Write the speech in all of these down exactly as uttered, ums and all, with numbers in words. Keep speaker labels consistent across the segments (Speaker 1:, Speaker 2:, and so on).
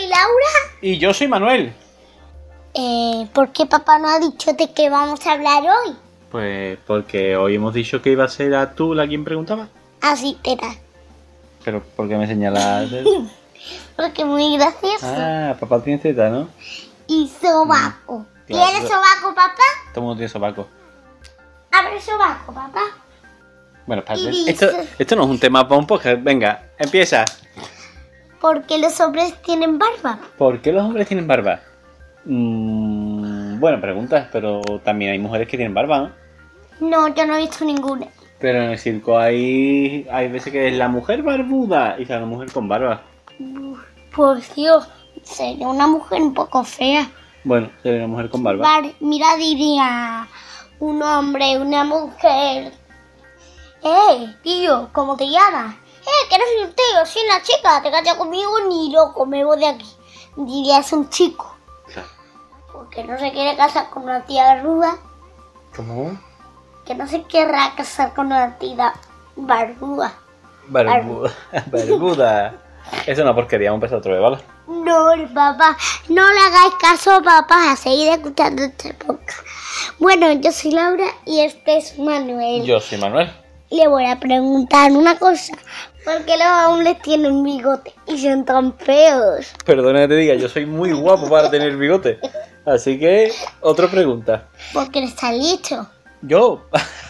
Speaker 1: Laura.
Speaker 2: Y yo soy Manuel.
Speaker 1: Eh, ¿Por qué papá no ha dicho de qué vamos a hablar hoy?
Speaker 2: Pues porque hoy hemos dicho que iba a ser a tú la quien preguntaba.
Speaker 1: Así será.
Speaker 2: Pero ¿por qué me señalas?
Speaker 1: Porque muy gracioso.
Speaker 2: Ah, papá tiene teta, ¿no?
Speaker 1: Y sobaco.
Speaker 2: Claro.
Speaker 1: ¿Tienes sobaco, papá?
Speaker 2: Todo el mundo tiene sobaco.
Speaker 1: Abre sobaco, papá.
Speaker 2: Bueno, espérate.
Speaker 1: Y dice-
Speaker 2: Esto, esto no es un tema para un podcast. Venga, empieza.
Speaker 1: Porque los hombres tienen barba.
Speaker 2: ¿Por qué los hombres tienen barba? Mm, bueno, preguntas, pero también hay mujeres que tienen barba, ¿no?
Speaker 1: No, yo no he visto ninguna.
Speaker 2: Pero en el circo hay, hay veces que es la mujer barbuda y la mujer con barba.
Speaker 1: Por Dios, sería una mujer un poco fea.
Speaker 2: Bueno, sería una mujer con barba.
Speaker 1: Bar- Mira, diría un hombre, una mujer. Eh, tío, ¿cómo te llamas? Eh, que no soy un tío, soy una chica. Te cachas conmigo ni loco, me voy de aquí. Diría, es un chico.
Speaker 2: Claro.
Speaker 1: Porque no se quiere casar con una tía barbuda.
Speaker 2: ¿Cómo?
Speaker 1: Que no se querrá casar con una tía barbuda.
Speaker 2: Barbuda. Barbuda. Es una porquería, vamos a empezar otra vez, ¿vale?
Speaker 1: No, papá, no le hagáis caso, papá, a seguir escuchando este podcast. Bueno, yo soy Laura y este es Manuel.
Speaker 2: Yo soy Manuel.
Speaker 1: Le voy a preguntar una cosa. ¿Por qué los hombres tienen bigote y son tan feos?
Speaker 2: Perdona que te diga, yo soy muy guapo para tener bigote. Así que, otra pregunta.
Speaker 1: Porque no está listo.
Speaker 2: Yo.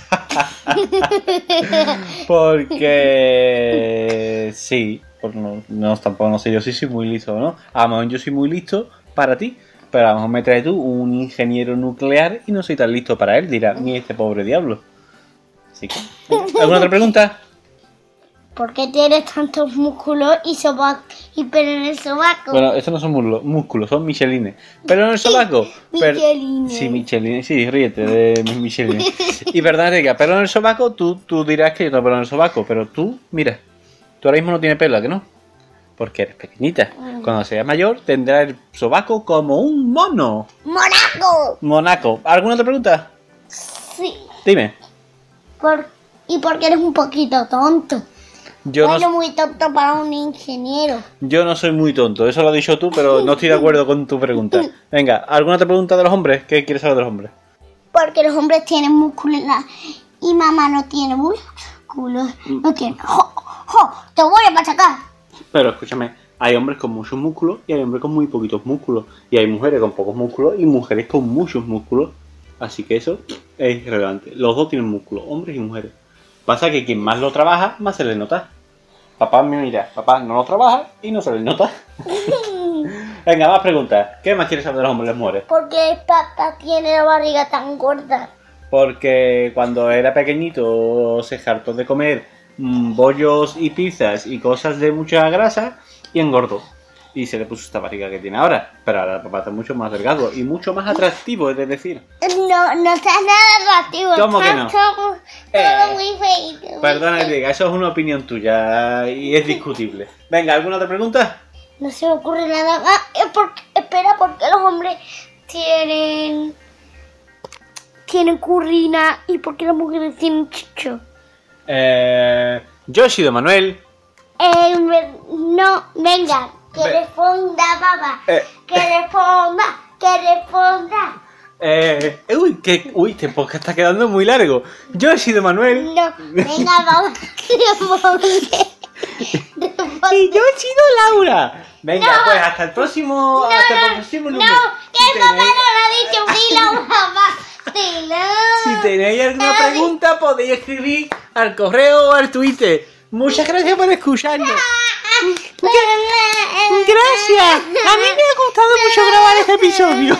Speaker 2: Porque sí, por no, no, tampoco no sé yo si soy muy listo o no. A lo mejor yo soy muy listo para ti, pero a lo mejor me traes tú un ingeniero nuclear y no soy tan listo para él, dirá, ni este pobre diablo. Así que, ¿alguna otra pregunta?
Speaker 1: ¿Por qué tienes tantos músculos y sobaco y pelo en el sobaco?
Speaker 2: Bueno, estos no son músculos, músculos son michelines. Pero en el sobaco. per-
Speaker 1: Michelines.
Speaker 2: Sí, michelines, sí, ríete de mis michelines. Y perdona, diga, pero en el sobaco, tú, tú dirás que yo tengo pelo en el sobaco, pero tú, mira, tú ahora mismo no tienes pelo, ¿a que no? Porque eres pequeñita. Cuando seas mayor, tendrás el sobaco como un mono.
Speaker 1: ¡Monaco!
Speaker 2: Monaco. ¿Alguna otra pregunta?
Speaker 1: Sí.
Speaker 2: Dime.
Speaker 1: Por... Y porque eres un poquito tonto.
Speaker 2: Yo
Speaker 1: bueno,
Speaker 2: no,
Speaker 1: muy tonto para un ingeniero.
Speaker 2: yo no soy muy tonto, eso lo has dicho tú, pero no estoy de acuerdo con tu pregunta. Venga, ¿alguna otra pregunta de los hombres? ¿Qué quieres saber de los hombres?
Speaker 1: Porque los hombres tienen músculos en la- y mamá no tiene músculos. No tiene. ¡Jo! ¡Jo! ¡Te voy a machacar!
Speaker 2: Pero escúchame, hay hombres con muchos músculos y hay hombres con muy poquitos músculos. Y hay mujeres con pocos músculos y mujeres con muchos músculos. Así que eso es relevante. Los dos tienen músculos, hombres y mujeres. Pasa que quien más lo trabaja, más se le nota. Papá me mira, papá no lo trabaja y no se le nota. Venga, más preguntas. ¿Qué más quieres saber de los hombres y las mujeres?
Speaker 1: ¿Por qué papá tiene la barriga tan gorda?
Speaker 2: Porque cuando era pequeñito se hartó de comer mmm, bollos y pizzas y cosas de mucha grasa y engordó. Y se le puso esta barriga que tiene ahora. Pero ahora el papá está mucho más delgado y mucho más atractivo, es decir.
Speaker 1: No, no está nada atractivo.
Speaker 2: ¿Cómo que no?
Speaker 1: Está todo,
Speaker 2: Eh,
Speaker 1: todo muy feito.
Speaker 2: Perdona que te diga, eso es una opinión tuya y es discutible. Venga, ¿alguna otra pregunta?
Speaker 1: No se me ocurre nada más. Es porque, espera, ¿por qué los hombres tienen... tienen currina y por qué las mujeres tienen chicho?
Speaker 2: Eh, yo he sido Manuel.
Speaker 1: Eh, me- no, venga, que
Speaker 2: Ve-
Speaker 1: responda, papá.
Speaker 2: Eh.
Speaker 1: Que responda, que responda.
Speaker 2: Eh, uy, que, uy, este podcast está quedando muy largo. Yo he sido Manuel.
Speaker 1: No, venga, vamos, que responde. Responde.
Speaker 2: Y yo he sido Laura. Venga,
Speaker 1: No.
Speaker 2: pues hasta el próximo.
Speaker 1: No,
Speaker 2: hasta el
Speaker 1: no,
Speaker 2: próximo
Speaker 1: no,
Speaker 2: número.
Speaker 1: que
Speaker 2: Si
Speaker 1: el papá
Speaker 2: tenéis-
Speaker 1: no lo ha dicho, dilo, papá. Dilo.
Speaker 2: Si tenéis alguna
Speaker 1: No,
Speaker 2: pregunta, podéis escribir al correo o al Twitter. Muchas gracias por escucharnos. Gracias. A mí me ha gustado mucho grabar este episodio.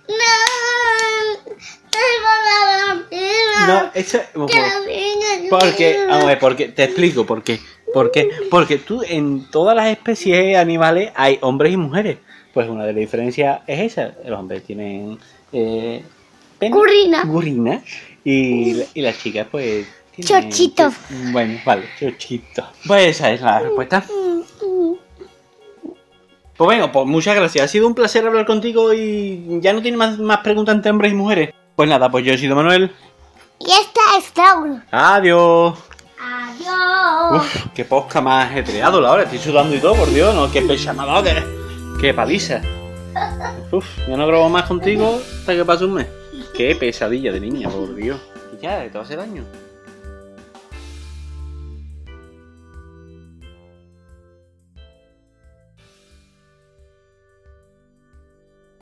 Speaker 1: No.
Speaker 2: No, eso. Porque, vamos a ver, porque, te explico por qué. ¿Por qué? Porque tú, en todas las especies animales hay hombres y mujeres. Pues una de las diferencias es esa. Los hombres tienen. Eh, pene,
Speaker 1: Gurrina.
Speaker 2: Gurrina. Y, y las chicas, pues. tienen-
Speaker 1: Chochito.
Speaker 2: Bueno, vale, chochito. Pues esa es la respuesta. Pues bueno, pues muchas gracias. Ha sido un placer hablar contigo y ya no tiene más, más preguntas entre hombres y mujeres. Pues nada, pues yo he sido Manuel.
Speaker 1: Y esta es Laura.
Speaker 2: Adiós.
Speaker 1: Adiós.
Speaker 2: Uf, qué posca más ajetreado la hora. Estoy sudando y todo, por Dios, no, qué pecha me ha dado que... ¡Qué paliza! Uf, ya no grabo más contigo hasta que pase un mes. ¡Qué pesadilla de niña, por Dios! Y ya, te va a hacer daño.